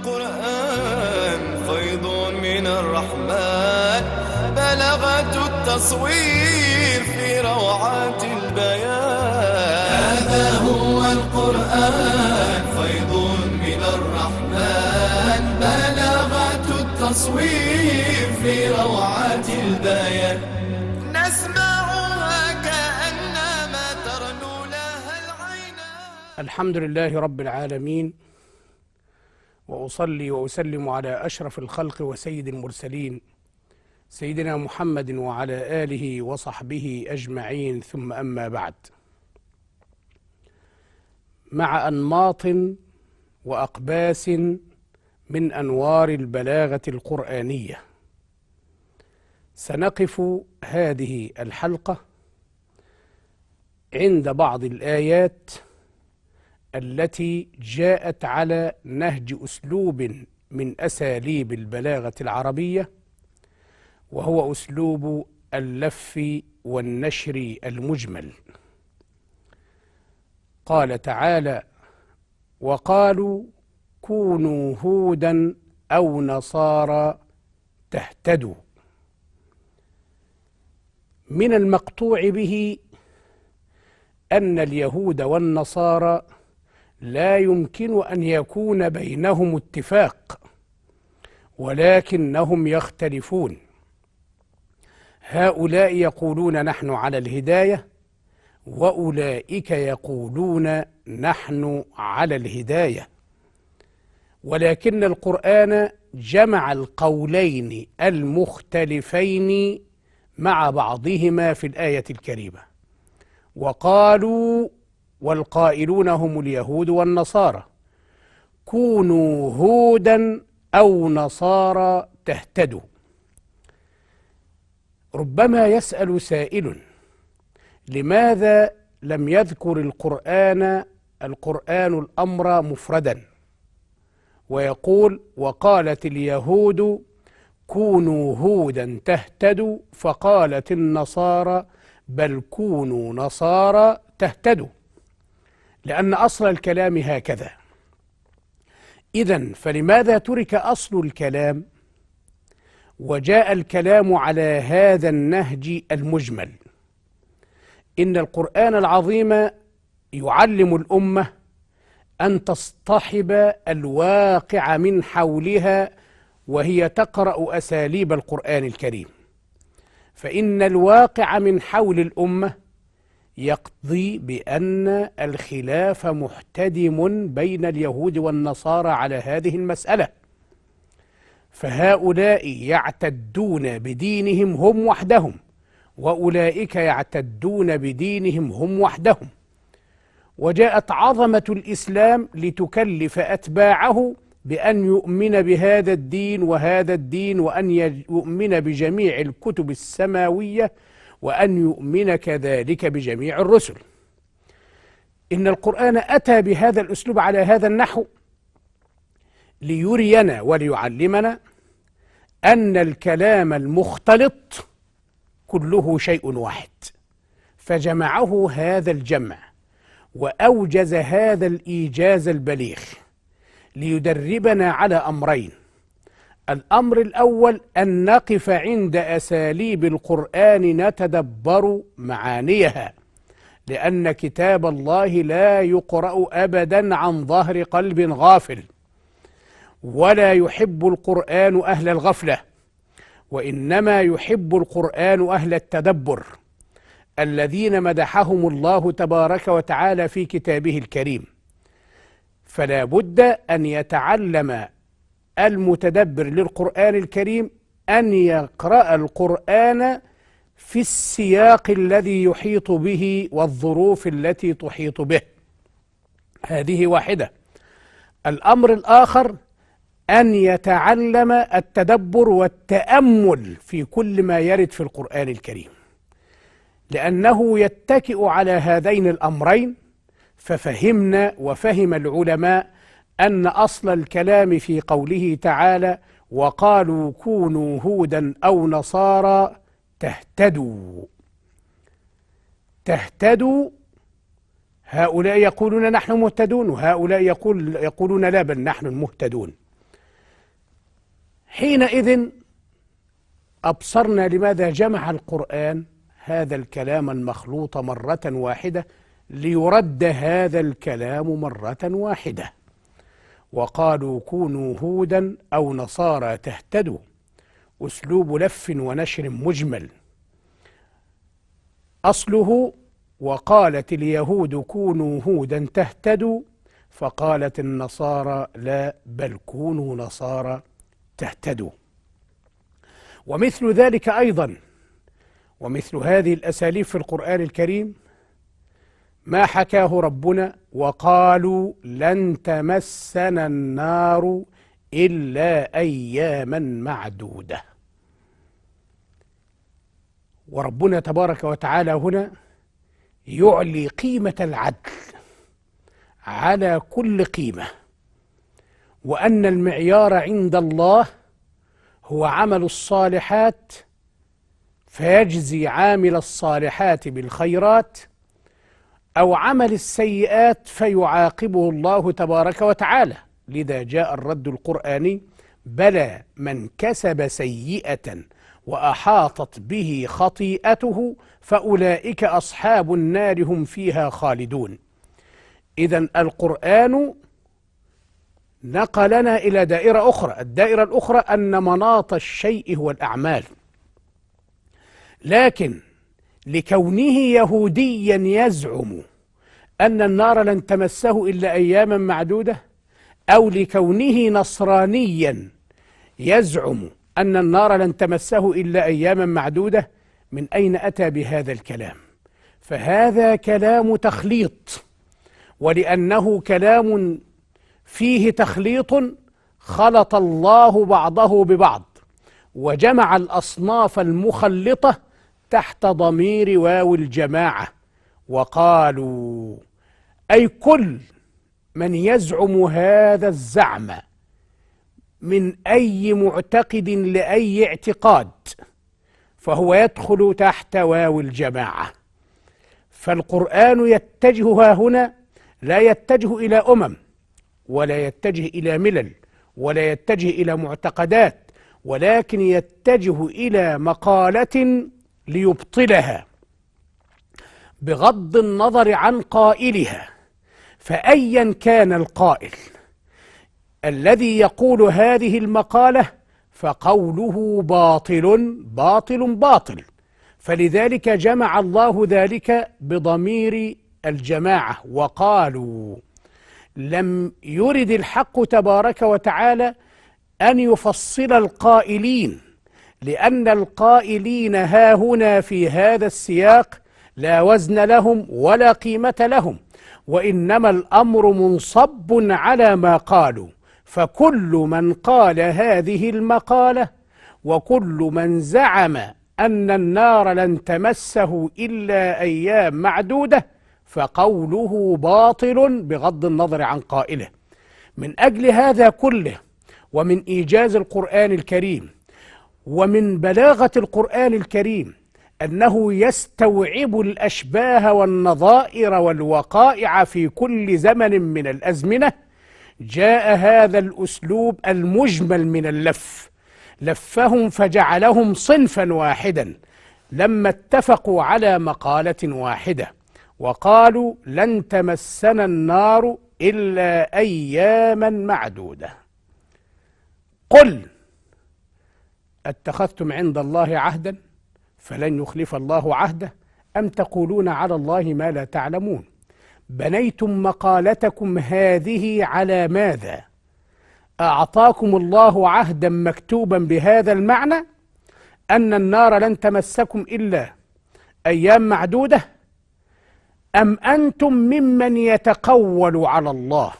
القرآن فيض من الرحمن، بلغة التصوير في روعات البيان. هذا هو القرآن فيض من الرحمن، بلغة التصوير في روعات البيان. نسمعها كأنما ترنو لها العينان. الحمد لله رب العالمين، وأصلي وأسلم على أشرف الخلق وسيد المرسلين سيدنا محمد وعلى آله وصحبه أجمعين، ثم أما بعد. مع أنماط وأقباس من أنوار البلاغة القرآنية، سنقف هذه الحلقة عند بعض الآيات التي جاءت على نهج أسلوب من أساليب البلاغة العربية، وهو أسلوب اللف والنشر المجمل. قال تعالى: وقالوا كونوا هودا أو نصارى تهتدوا. من المقطوع به أن اليهود والنصارى لا يمكن أن يكون بينهم اتفاق، ولكنهم يختلفون. هؤلاء يقولون نحن على الهداية، وأولئك يقولون نحن على الهداية، ولكن القرآن جمع القولين المختلفين مع بعضهما في الآية الكريمة. وقالوا، والقائلون هم اليهود والنصارى، كونوا هودا أو نصارى تهتدوا. ربما يسأل سائل: لماذا لم يذكر القرآن الأمر مفردا، ويقول: وقالت اليهود كونوا هودا تهتدوا، فقالت النصارى بل كونوا نصارى تهتدوا؟ لأن أصل الكلام هكذا. إذن فلماذا ترك أصل الكلام وجاء الكلام على هذا النهج المجمل؟ إن القرآن العظيم يعلم الأمة أن تصطحب الواقع من حولها وهي تقرأ أساليب القرآن الكريم، فإن الواقع من حول الأمة يقضي بأن الخلاف محتدم بين اليهود والنصارى على هذه المسألة، فهؤلاء يعتدون بدينهم هم وحدهم، وأولئك يعتدون بدينهم هم وحدهم. وجاءت عظمة الإسلام لتكلف أتباعه بأن يؤمن بهذا الدين وهذا الدين، وأن يؤمن بجميع الكتب السماوية، وأن يؤمن كذلك بجميع الرسل. إن القرآن أتى بهذا الأسلوب على هذا النحو ليرينا وليعلمنا أن الكلام المختلط كله شيء واحد، فجمعه هذا الجمع وأوجز هذا الإيجاز البليغ ليدربنا على أمرين. الأمر الأول أن نقف عند أساليب القرآن نتدبر معانيها، لأن كتاب الله لا يقرأ أبدا عن ظهر قلب غافل، ولا يحب القرآن أهل الغفلة، وإنما يحب القرآن أهل التدبر الذين مدحهم الله تبارك وتعالى في كتابه الكريم. فلا بد أن يتعلم المتدبر للقرآن الكريم أن يقرأ القرآن في السياق الذي يحيط به والظروف التي تحيط به. هذه واحدة. الأمر الآخر أن يتعلم التدبر والتأمل في كل ما يرد في القرآن الكريم، لأنه يتكئ على هذين الأمرين. ففهمنا وفهم العلماء أن أصل الكلام في قوله تعالى: وقالوا كونوا هودا أو نصارى تهتدوا. تهتدوا، هؤلاء يقولون نحن مهتدون، وهؤلاء يقولون لا، بل نحن المهتدون. حينئذ أبصرنا لماذا جمع القرآن هذا الكلام المخلوط مرة واحدة ليرد هذا الكلام مرة واحدة. وقالوا كونوا هودا أو نصارى تهتدوا، أسلوب لف ونشر مجمل. أصله وقالت اليهود كونوا هودا تهتدوا، فقالت النصارى لا بل كونوا نصارى تهتدوا. ومثل ذلك أيضا ومثل هذه الأساليب في القرآن الكريم ما حكاه ربنا وقالوا لن تمسنا النار إلا أياما معدودة. وربنا تبارك وتعالى هنا يعلي قيمة العدل على كل قيمة، وأن المعيار عند الله هو عمل الصالحات فيجزي عامل الصالحات بالخيرات، أو عمل السيئات فيعاقبه الله تبارك وتعالى. لذا جاء الرد القرآني بلى من كسب سيئة وأحاطت به خطيئته فأولئك أصحاب النار هم فيها خالدون. إذن القرآن نقلنا إلى دائرة أخرى، الدائرة الأخرى أن مناط الشيء هو الأعمال، لكن لكونه يهوديا يزعم أن النار لن تمسه إلا أياما معدودة، أو لكونه نصرانيا يزعم أن النار لن تمسه إلا أياما معدودة، من أين أتى بهذا الكلام؟ فهذا كلام تخليط، ولأنه كلام فيه تخليط خلط الله بعضه ببعض وجمع الأصناف المخلطة تحت ضمير واو الجماعة. وقالوا أي كل من يزعم هذا الزعم من أي معتقد لأي اعتقاد فهو يدخل تحت واو الجماعة. فالقرآن يتجه هنا لا يتجه إلى أمم، ولا يتجه إلى ملل، ولا يتجه إلى معتقدات، ولكن يتجه إلى مقالة ليبطلها بغض النظر عن قائلها. فأيا كان القائل الذي يقول هذه المقالة فقوله باطل باطل باطل. فلذلك جمع الله ذلك بضمير الجماعة. وقالوا لم يرد الحق تبارك وتعالى أن يفصل القائلين، لأن القائلين ها هنا في هذا السياق لا وزن لهم ولا قيمة لهم، وإنما الأمر منصب على ما قالوا. فكل من قال هذه المقالة وكل من زعم أن النار لن تمسه إلا أيام معدودة فقوله باطل بغض النظر عن قائله. من أجل هذا كله، ومن إيجاز القرآن الكريم ومن بلاغة القرآن الكريم أنه يستوعب الأشباه والنظائر والوقائع في كل زمن من الأزمنة، جاء هذا الأسلوب المجمل من اللف، لفهم فجعلهم صنفا واحدا لما اتفقوا على مقالة واحدة وقالوا لن تمسنا النار إلا أياما معدودة. قل اتخذتم عند الله عهدا فلن يخلف الله عهده أم تقولون على الله ما لا تعلمون. بنيتم مقالتكم هذه على ماذا؟ أعطاكم الله عهدا مكتوبا بهذا المعنى أن النار لن تمسكم إلا أيام معدودة، أم أنتم ممن يتقول على الله؟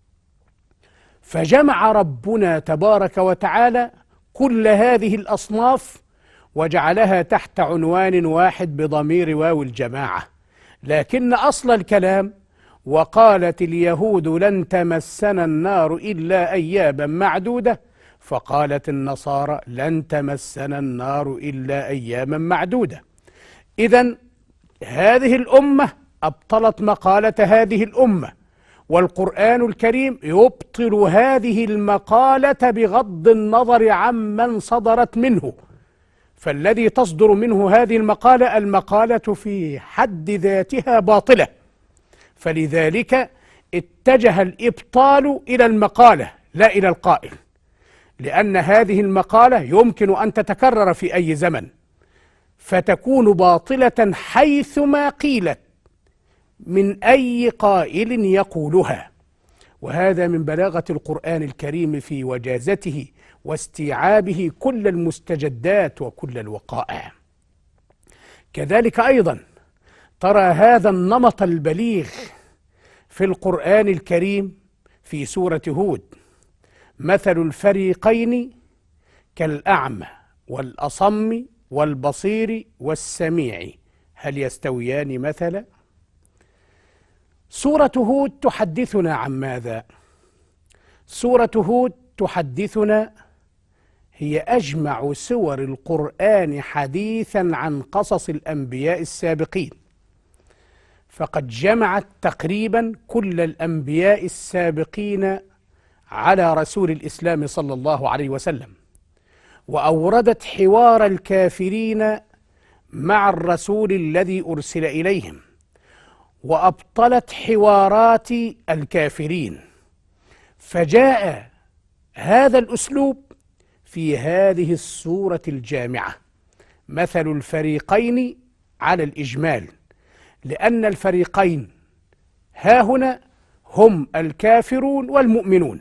فجمع ربنا تبارك وتعالى كل هذه الأصناف وجعلها تحت عنوان واحد بضمير واو الجماعة. لكن أصل الكلام وقالت اليهود لن تمسنا النار إلا أياما معدودة، فقالت النصارى لن تمسنا النار إلا أياما معدودة. إذن هذه الأمة أبطلت مقالة هذه الأمة والقرآن الكريم يبطل هذه المقالة بغض النظر عمن صدرت منه. فالذي تصدر منه هذه المقالة في حد ذاتها باطلة، فلذلك اتجه الإبطال إلى المقالة لا إلى القائل، لأن هذه المقالة يمكن أن تتكرر في أي زمن فتكون باطلة حيثما قيلت من أي قائل يقولها. وهذا من بلاغة القرآن الكريم في وجازته واستيعابه كل المستجدات وكل الوقائع. كذلك أيضا ترى هذا النمط البليغ في القرآن الكريم في سورة هود: مثل الفريقين كالأعمى والأصم والبصير والسميع هل يستويان مثلا؟ سورة هود تحدثنا عن ماذا؟ سورة هود تحدثنا، هي أجمع سور القرآن حديثا عن قصص الأنبياء السابقين، فقد جمعت تقريبا كل الأنبياء السابقين على رسول الإسلام صلى الله عليه وسلم، وأوردت حوار الكافرين مع الرسول الذي أرسل إليهم، وأبطلت حوارات الكافرين. فجاء هذا الأسلوب في هذه السورة الجامعة: مثل الفريقين على الإجمال، لأن الفريقين ها هنا هم الكافرون والمؤمنون،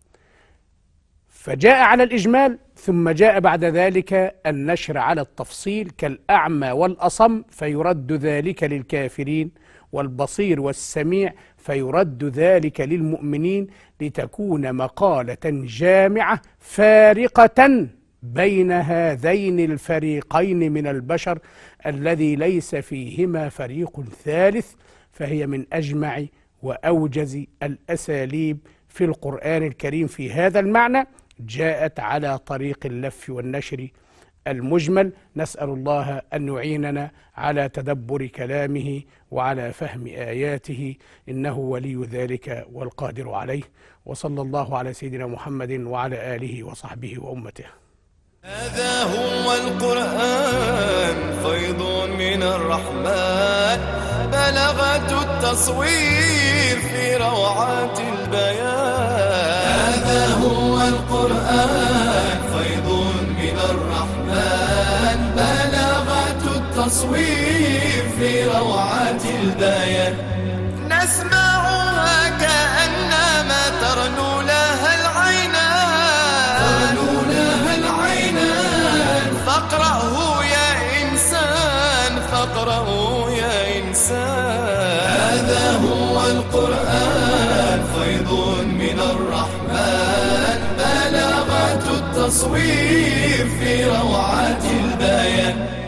فجاء على الإجمال ثم جاء بعد ذلك النشر على التفصيل كالأعمى والأصم فيرد ذلك للكافرين، والبصير والسميع فيرد ذلك للمؤمنين، لتكون مقالة جامعة فارقة بين هذين الفريقين من البشر الذي ليس فيهما فريق ثالث. فهي من أجمع وأوجز الأساليب في القرآن الكريم في هذا المعنى، جاءت على طريق اللف والنشر المجمل. نسأل الله أن يعيننا على تدبر كلامه وعلى فهم آياته، إنه ولي ذلك والقادر عليه. وصلى الله على سيدنا محمد وعلى آله وصحبه وأمته. هذا هو القرآن فيض من الرحمن، بلغة التصوير في روعات البيان. هذا هو القرآن فيض من الرحمن، بلغة التصوير في روعات البيان. نسمعها كأنما ترنو لها العينان، فاقرأه يا إنسان، فاقرأه يا إنسان. هذا هو القرآن فيض من الرحمن، بلغة التصوير في روعات البيان.